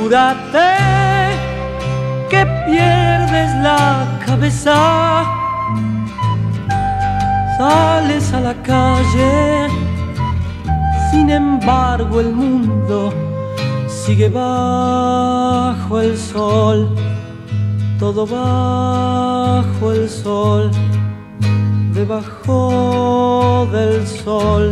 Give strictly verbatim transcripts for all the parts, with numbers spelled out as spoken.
Figúrate que pierdes la cabeza, sales a la calle, sin embargo el mundo sigue bajo el sol, todo bajo el sol, debajo del sol.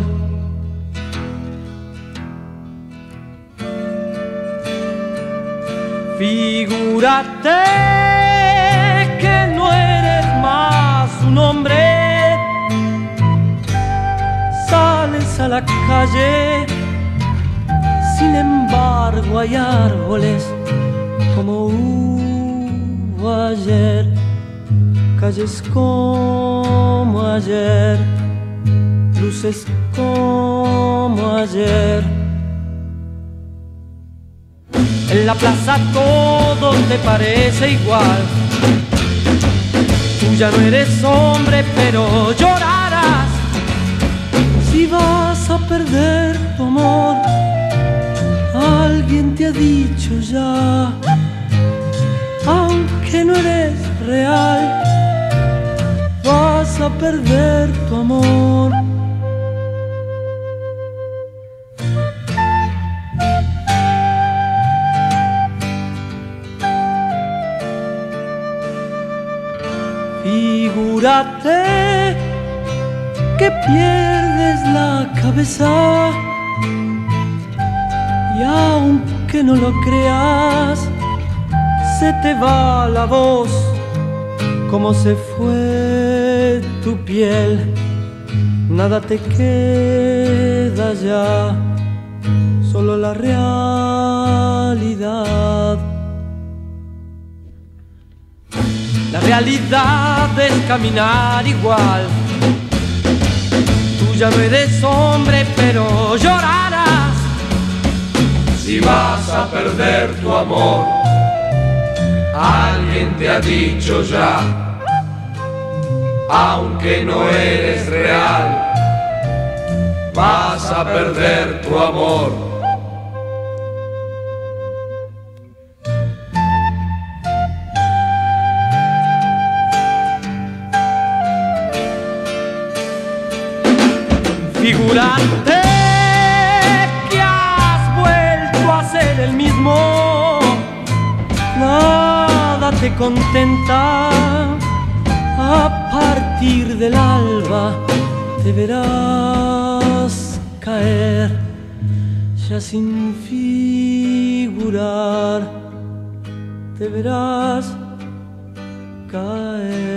Figúrate que no eres más un hombre, sales a la calle, sin embargo hay árboles como hubo ayer, calles como ayer, luces como ayer. En la plaza todo te parece igual, tú ya no eres hombre pero llorarás si vas a perder tu amor. Alguien te ha dicho ya, aunque no eres real, vas a perder tu amor. Figúrate que pierdes la cabeza y aunque no lo creas, se te va la voz como se fue tu piel. Nada te queda ya, solo la realidad. La realidad es caminar igual, tú ya no eres hombre pero llorarás si vas a perder tu amor. Alguien te ha dicho ya, aunque no eres real, vas a perder tu amor. Figúrate que has vuelto a ser el mismo, nada te contenta, a partir del alba te verás caer, ya sin figurar, te verás caer.